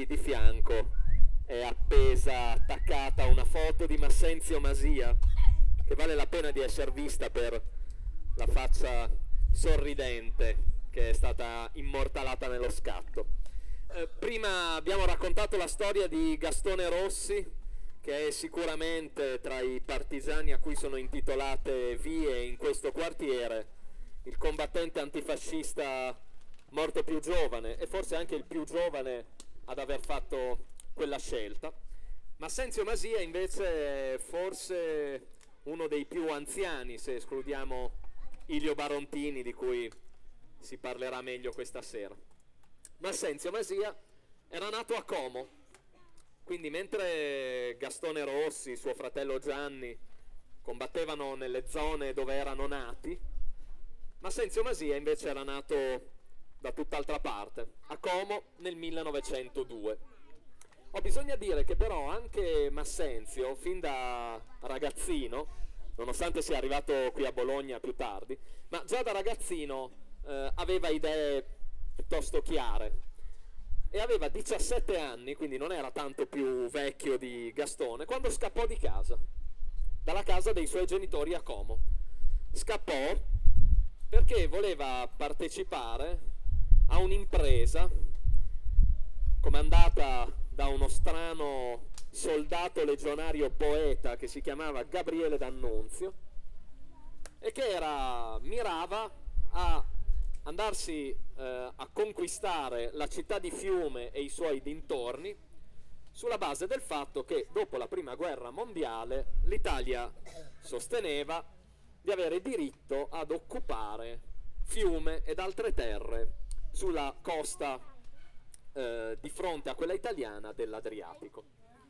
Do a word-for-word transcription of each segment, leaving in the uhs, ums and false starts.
qui di fianco è appesa, attaccata una foto di Massenzio Masia, che vale la pena di essere vista per la faccia sorridente che è stata immortalata nello scatto. Eh, prima abbiamo raccontato la storia di Gastone Rossi, che è sicuramente tra i partigiani a cui sono intitolate vie in questo quartiere, il combattente antifascista morto più giovane e forse anche il più giovane ad aver fatto quella scelta. Massenzio Masia invece è forse uno dei più anziani, se escludiamo Ilio Barontini, di cui si parlerà meglio questa sera. Massenzio Masia era nato a Como, quindi mentre Gastone Rossi, suo fratello Gianni, combattevano nelle zone dove erano nati, Massenzio Masia invece era nato da tutt'altra parte, a Como nel millenovecentodue. Ho bisogno di dire che però anche Massenzio, fin da ragazzino, nonostante sia arrivato qui a Bologna più tardi, ma già da ragazzino eh, aveva idee piuttosto chiare e aveva diciassette anni, quindi non era tanto più vecchio di Gastone, quando scappò di casa, dalla casa dei suoi genitori a Como. Scappò perché voleva partecipare a un'impresa comandata da uno strano soldato legionario poeta che si chiamava Gabriele D'Annunzio e che era, mirava a andarsi eh, a conquistare la città di Fiume e i suoi dintorni sulla base del fatto che dopo la prima guerra mondiale l'Italia sosteneva di avere diritto ad occupare Fiume ed altre terre sulla costa eh, di fronte a quella italiana dell'Adriatico.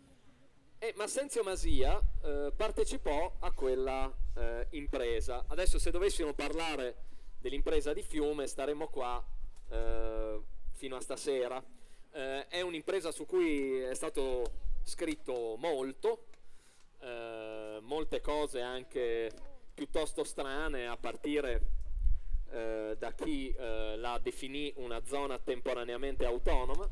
E Massenzio Masia eh, partecipò a quella eh, impresa. Adesso, se dovessimo parlare dell'impresa di Fiume, staremmo qua eh, fino a stasera. Eh, è un'impresa su cui è stato scritto molto, eh, molte cose anche piuttosto strane, a partire eh, da chi eh, la definì una zona temporaneamente autonoma.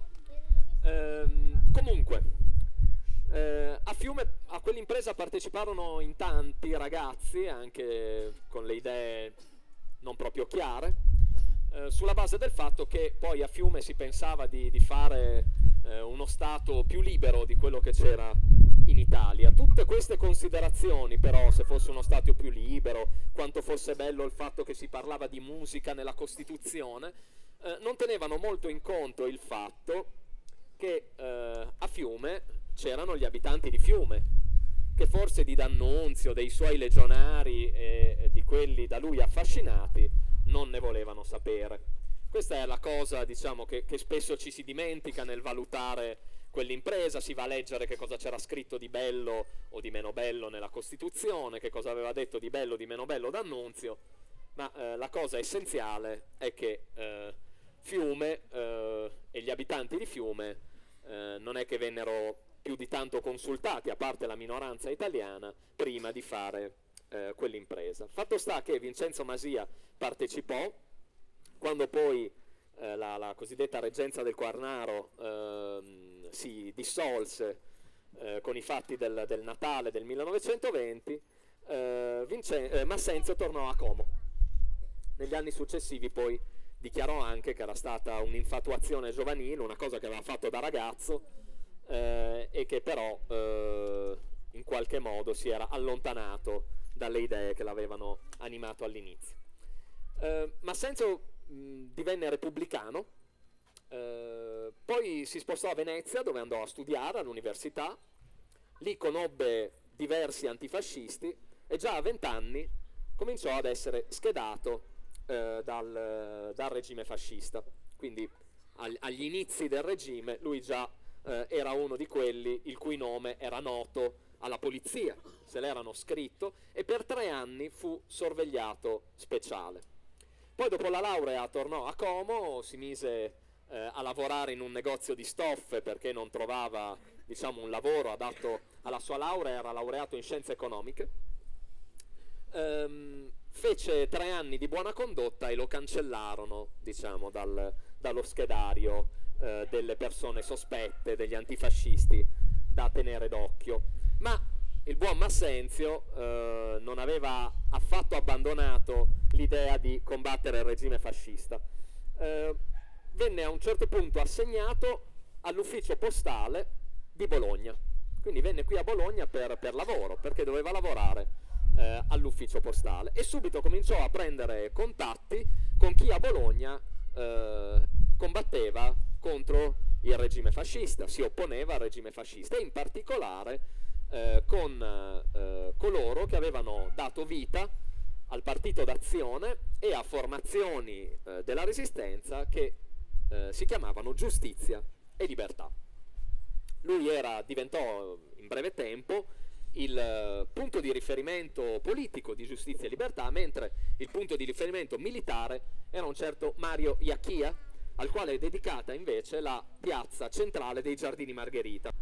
Ehm, comunque, eh, a Fiume a quell'impresa parteciparono in tanti ragazzi, anche con le idee non proprio chiare, eh, sulla base del fatto che poi a Fiume si pensava di, di fare eh, uno Stato più libero di quello che c'era in Italia. Tutte queste considerazioni, però, se fosse uno Stato più libero, quanto fosse bello il fatto che si parlava di musica nella Costituzione, eh, non tenevano molto in conto il fatto che eh, a Fiume c'erano gli abitanti di Fiume, che forse di D'Annunzio, dei suoi legionari e, e di quelli da lui affascinati non ne volevano sapere. Questa è la cosa, diciamo, che, che spesso ci si dimentica nel valutare quell'impresa. Si va a leggere che cosa c'era scritto di bello o di meno bello nella Costituzione, che cosa aveva detto di bello o di meno bello D'Annunzio, ma eh, la cosa essenziale è che eh, Fiume eh, e gli abitanti di Fiume eh, non è che vennero più di tanto consultati, a parte la minoranza italiana, prima di fare eh, quell'impresa. Fatto sta che Vincenzo Masia partecipò, quando poi eh, la, la cosiddetta reggenza del Quarnaro eh, si dissolse eh, con i fatti del, del Natale del millenovecentoventi, eh, Vincen- eh, Massenzio tornò a Como. Negli anni successivi poi dichiarò anche che era stata un'infatuazione giovanile, una cosa che aveva fatto da ragazzo, Eh, e che però eh, in qualche modo si era allontanato dalle idee che l'avevano animato all'inizio. Eh, Massenzio mh, divenne repubblicano, eh, poi si spostò a Venezia, dove andò a studiare all'università. Lì conobbe diversi antifascisti e già a vent'anni cominciò ad essere schedato eh, dal, dal regime fascista. Quindi ag- agli inizi del regime lui già Eh, era uno di quelli il cui nome era noto alla polizia, se l'erano scritto, e per tre anni fu sorvegliato speciale. Poi dopo la laurea tornò a Como, si mise eh, a lavorare in un negozio di stoffe perché non trovava, diciamo, un lavoro adatto alla sua laurea, era laureato in scienze economiche. Ehm, fece tre anni di buona condotta e lo cancellarono, diciamo, dal, dallo schedario eh, delle persone sospette, degli antifascisti da tenere d'occhio. Ma il buon Massenzio eh, non aveva affatto abbandonato l'idea di combattere il regime fascista. Eh, venne a un certo punto assegnato all'ufficio postale di Bologna. Quindi venne qui a Bologna per, per lavoro, perché doveva lavorare eh, all'ufficio postale, e subito cominciò a prendere contatti con chi a Bologna eh, combatteva contro il regime fascista, si opponeva al regime fascista, e in particolare eh, con eh, coloro che avevano dato vita al Partito d'Azione e a formazioni eh, della Resistenza che eh, si chiamavano Giustizia e Libertà. Lui era, diventò in breve tempo il eh, punto di riferimento politico di Giustizia e Libertà, mentre il punto di riferimento militare era un certo Mario Iacchia, al quale è dedicata invece la piazza centrale dei Giardini Margherita.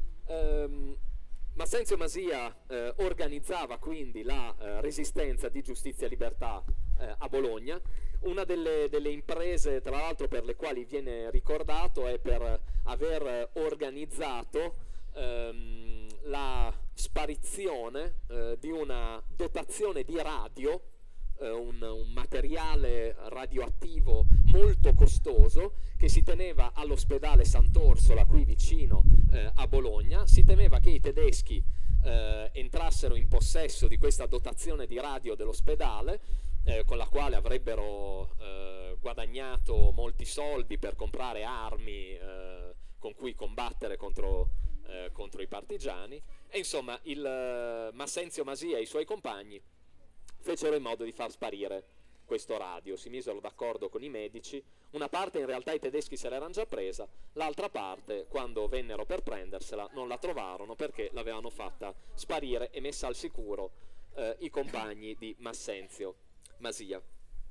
Ehm, Massenzio Masia eh, organizzava quindi la eh, resistenza di Giustizia e Libertà eh, a Bologna. Una delle, delle imprese, tra l'altro, per le quali viene ricordato è per aver organizzato ehm, la sparizione eh, di una dotazione di radio, eh, un, un materiale radioattivo molto costoso che si teneva all'ospedale Sant'Orsola, qui vicino eh, a Bologna. Si temeva che i tedeschi eh, entrassero in possesso di questa dotazione di radio dell'ospedale, eh, con la quale avrebbero eh, guadagnato molti soldi per comprare armi eh, con cui combattere contro, eh, contro i partigiani. E insomma il eh, Massenzio Masia e i suoi compagni fecero in modo di far sparire questo radio, si misero d'accordo con i medici. Una parte in realtà i tedeschi se l'erano già presa, l'altra parte, quando vennero per prendersela, non la trovarono perché l'avevano fatta sparire e messa al sicuro eh, i compagni di Massenzio Masia.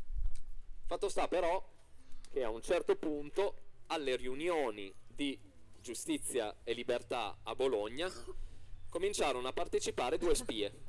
Fatto sta però che a un certo punto, alle riunioni di Giustizia e Libertà a Bologna, cominciarono a partecipare due spie.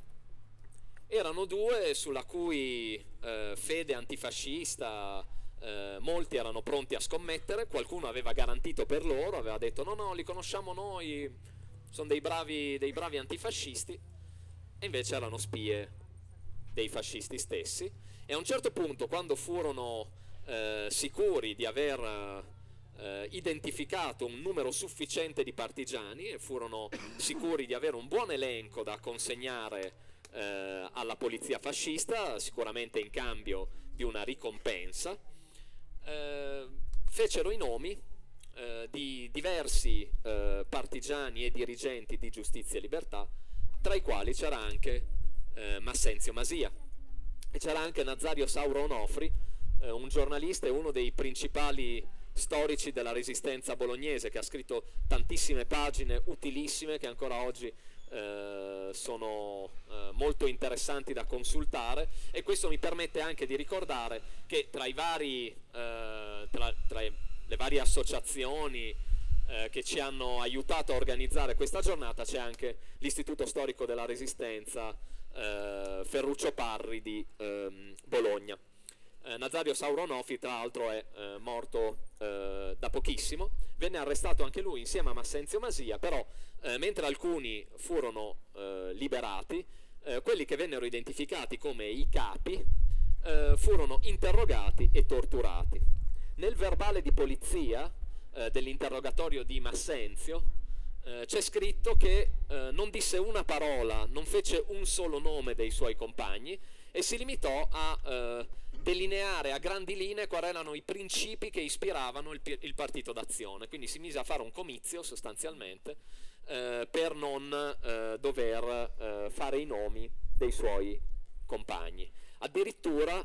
Erano due sulla cui eh, fede antifascista eh, molti erano pronti a scommettere. Qualcuno aveva garantito per loro, aveva detto no no, li conosciamo noi, sono dei bravi, dei bravi antifascisti, e invece erano spie dei fascisti stessi. E a un certo punto, quando furono eh, sicuri di aver eh, identificato un numero sufficiente di partigiani e furono sicuri di avere un buon elenco da consegnare Eh, alla polizia fascista, sicuramente in cambio di una ricompensa, eh, fecero i nomi eh, di diversi eh, partigiani e dirigenti di Giustizia e Libertà, tra i quali c'era anche eh, Massenzio Masia, e c'era anche Nazario Sauro Onofri, eh, un giornalista e uno dei principali storici della resistenza bolognese, che ha scritto tantissime pagine utilissime che ancora oggi Eh, sono eh, molto interessanti da consultare. E questo mi permette anche di ricordare che tra i vari eh, tra, tra le varie associazioni eh, che ci hanno aiutato a organizzare questa giornata c'è anche l'Istituto Storico della Resistenza eh, Ferruccio Parri di ehm, Bologna. Eh, Nazario Sauro Onofri, tra l'altro, è eh, morto eh, da pochissimo. Venne arrestato anche lui insieme a Massenzio Masia, però eh, mentre alcuni furono eh, liberati, eh, quelli che vennero identificati come i capi eh, furono interrogati e torturati. Nel verbale di polizia eh, dell'interrogatorio di Massenzio eh, c'è scritto che eh, non disse una parola, non fece un solo nome dei suoi compagni, e si limitò a eh, delineare a grandi linee quali erano i principi che ispiravano il, il Partito d'Azione. Quindi si mise a fare un comizio sostanzialmente eh, per non eh, dover eh, fare i nomi dei suoi compagni. Addirittura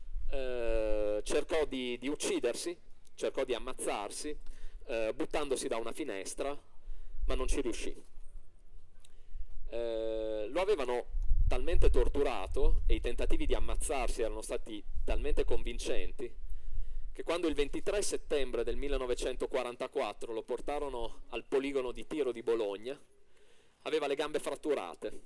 eh, cercò di, di uccidersi, cercò di ammazzarsi eh, buttandosi da una finestra, ma non ci riuscì. Eh, lo avevano talmente torturato e i tentativi di ammazzarsi erano stati talmente convincenti che quando il ventitré settembre del millenovecentoquarantaquattro lo portarono al poligono di tiro di Bologna, aveva le gambe fratturate,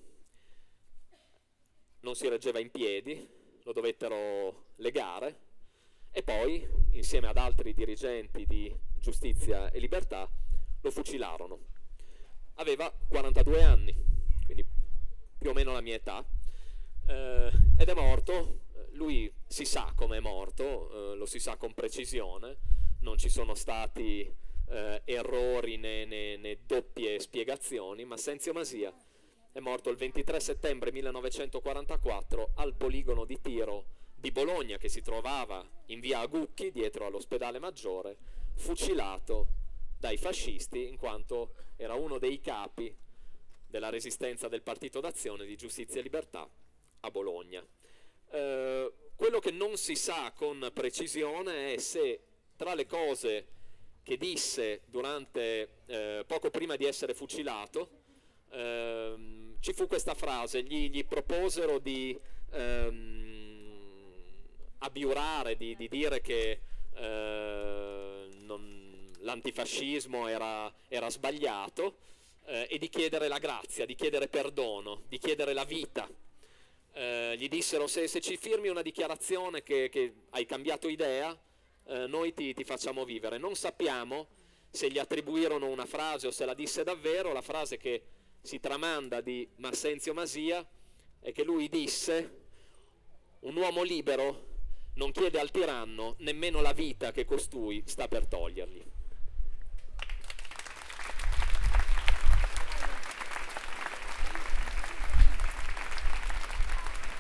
non si reggeva in piedi, lo dovettero legare, e poi, insieme ad altri dirigenti di Giustizia e Libertà, lo fucilarono. Aveva quarantadue anni, quindi più o meno la mia età, eh, ed è morto. Lui si sa come è morto, eh, lo si sa con precisione, non ci sono stati eh, errori né, né, né doppie spiegazioni. Massenzio Masia è morto il ventitré settembre millenovecentoquarantaquattro al poligono di tiro di Bologna, che si trovava in via Agucchi, dietro all'ospedale Maggiore, fucilato dai fascisti in quanto era uno dei capi della resistenza del Partito d'Azione di Giustizia e Libertà a Bologna. Eh, quello che non si sa con precisione è se tra le cose che disse durante, eh, poco prima di essere fucilato, ehm, ci fu questa frase: gli, gli proposero di ehm, abiurare, di, di dire che eh, non, l'antifascismo era, era sbagliato, eh, e di chiedere la grazia, di chiedere perdono, di chiedere la vita. Eh, gli dissero: se, se ci firmi una dichiarazione che, che hai cambiato idea, eh, noi ti, ti facciamo vivere. Non sappiamo se gli attribuirono una frase o se la disse davvero. La frase che si tramanda di Massenzio Masia è che lui disse: un uomo libero non chiede al tiranno nemmeno la vita che costui sta per togliergli.